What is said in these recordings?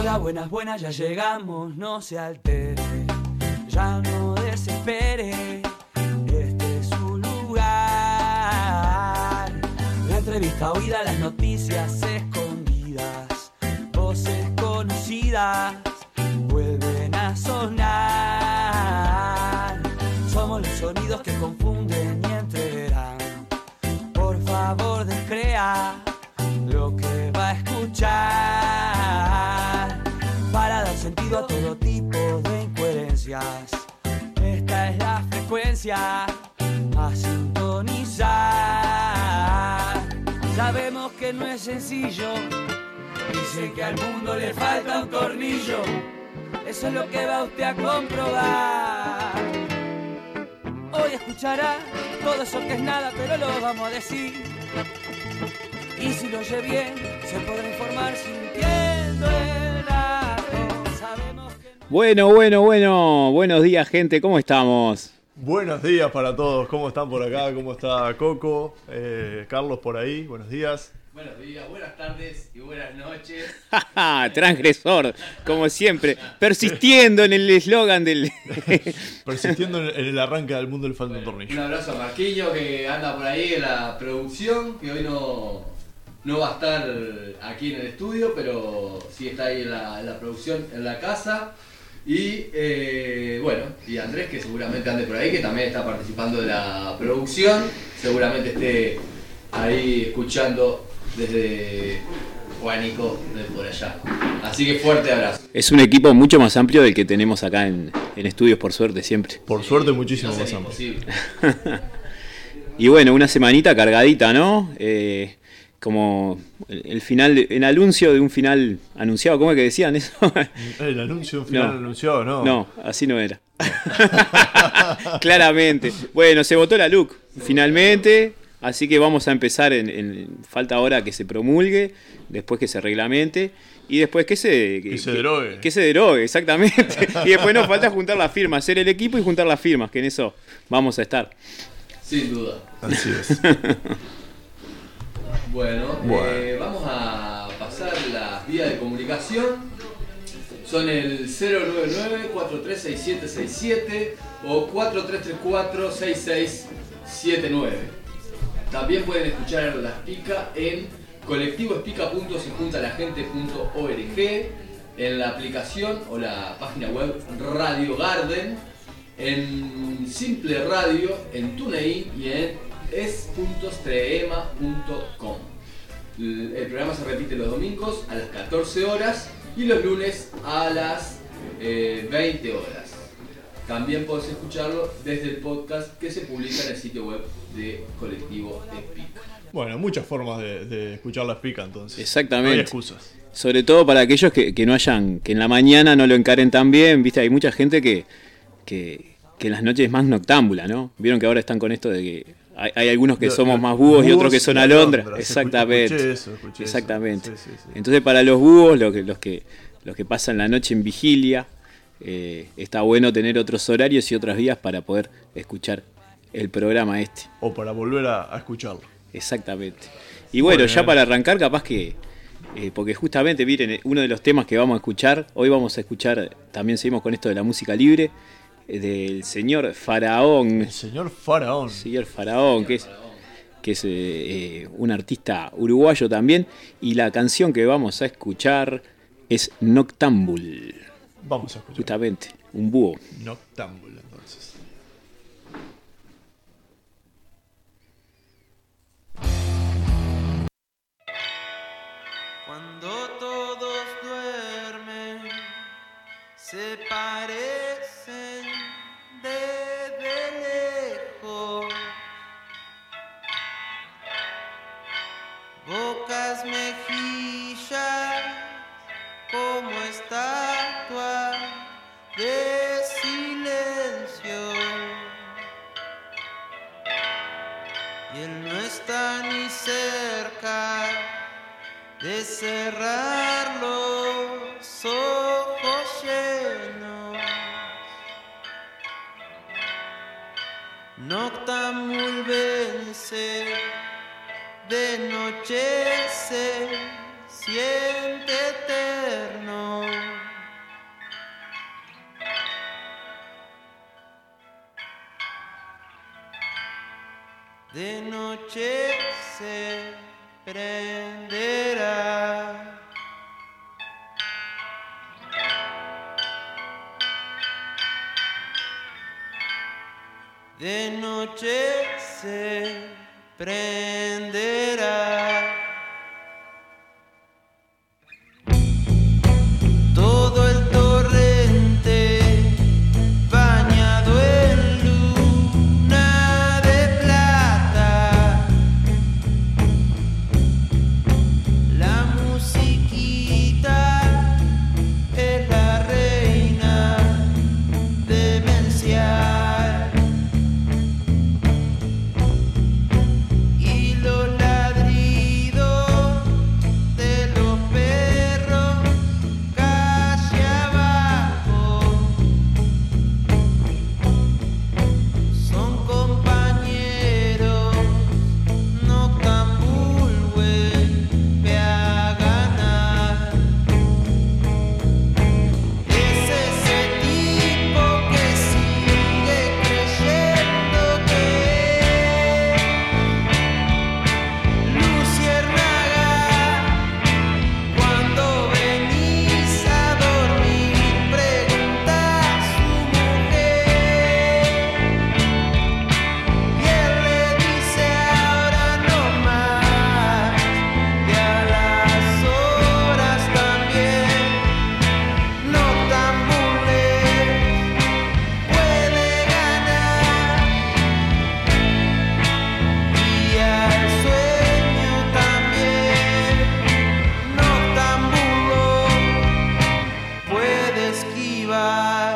Hola, buenas, buenas, ya llegamos, no se altere, ya no desespere, este es su lugar. La entrevista oída, las noticias escondidas, voces conocidas vuelven a sonar. Somos los sonidos que confunden y entreverán. Por favor, descrea lo que va a escuchar para dar sentido a todo tipo de incoherencias. Esta es la frecuencia a sintonizar. Sabemos que no es sencillo, dicen que al mundo le falta un tornillo. Eso es lo que va usted a comprobar. Hoy escuchará todo eso que es nada, pero lo vamos a decir. Y si lo oye bien, se podrá informar sintiendo el rato. Sabemos que no... Bueno. Buenos días, gente. ¿Cómo estamos? Buenos días para todos. ¿Cómo están por acá? ¿Cómo está Coco? Carlos por ahí. Buenos días. Buenos días, buenas tardes y buenas noches. Transgresor, como siempre. Persistiendo en el eslogan del... Persistiendo en el arranque del mundo del falta un tornillo. Un abrazo a Marquillo que anda por ahí en la producción, que hoy no va a estar aquí en el estudio, pero sí está ahí en la producción, en la casa. Y y Andrés, que seguramente ande por ahí, que también está participando de la producción. Seguramente esté ahí escuchando desde Juanico, desde por allá. Así que fuerte abrazo. Es un equipo mucho más amplio del que tenemos acá en estudios, por suerte, siempre. Por suerte, muchísimo No más sería amplio. imposible. Y bueno, una semanita cargadita, ¿no? Como el final, el anuncio de un final anunciado, ¿cómo es que decían eso? El anuncio de un final anunciado, ¿no? No, así no era. Claramente. Bueno, se votó la LUC, finalmente. Así que vamos a empezar falta ahora que se promulgue, después que se reglamente y después que se derogue. Que se derogue, exactamente. Y después nos falta juntar las firmas, hacer el equipo y juntar las firmas, que en eso vamos a estar. Sin duda. Así es. Bueno. Vamos a pasar las vías de comunicación. Son el 099-436767 o 4334-6679. También pueden escuchar La Espica en colectivoespica.sejuntalagente.org, en la aplicación o la página web Radio Garden, en Simple Radio, en TuneIn y en es.streema.com. El programa se repite los domingos a las 14 horas y los lunes a las 20 horas. También podés escucharlo desde el podcast que se publica en el sitio web de Colectivo Espica. Bueno, muchas formas de escuchar La Espica, entonces. Exactamente. No hay excusas. Sobre todo para aquellos que no hayan, que en la mañana no lo encaren tan bien, viste, hay mucha gente que en las noches es más noctámbula, ¿no? Vieron que ahora están con esto de que hay algunos que somos más búhos y otros que son alondras. Exactamente. Escuché exactamente. eso. Sí. Entonces para los búhos, los que pasan la noche en vigilia, está bueno tener otros horarios y otras vías para poder escuchar el programa este. O para volver a escucharlo. Exactamente. Y bueno, ya para arrancar, capaz que, porque justamente, miren, uno de los temas que vamos a escuchar, hoy vamos a escuchar, también seguimos con esto de la música libre, del señor Faraón. El señor Faraón. Señor Faraón, que es un artista uruguayo también, y la canción que vamos a escuchar es Noctámbul. Vamos a escuchar. Justamente, un búho. Noctámbul, entonces. Cuando todos duermen, se parecen desde lejos. Bocas, mejillas, como estatua de silencio. Y él no está ni cerca de cerrar los ojos llenos. Noctámbul vence, de noche se siente eterno. de noche se prenderá. Todo el torrente bañado en luna de plata, la musiquita es la reina demencial y los ladridos de los perros calle abajo son compañeros, Noctambul vuelve a ganar. Es ese tipo que sigue creyendo que es luciérnaga. Cuando venís a dormir, pregunta a su mujer y él le dice ahora no más, y a las horas también. Noctambules puede ganar y al sueño también. Noctambulo puede esquivar.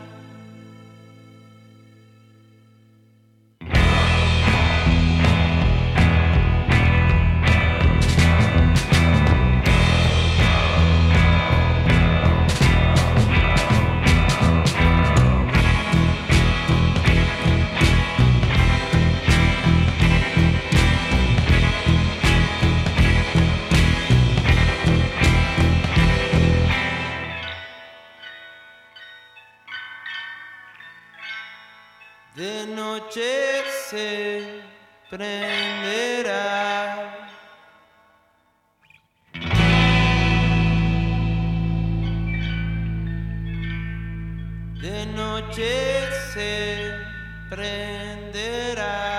De noche se prenderá. De noche se prenderá.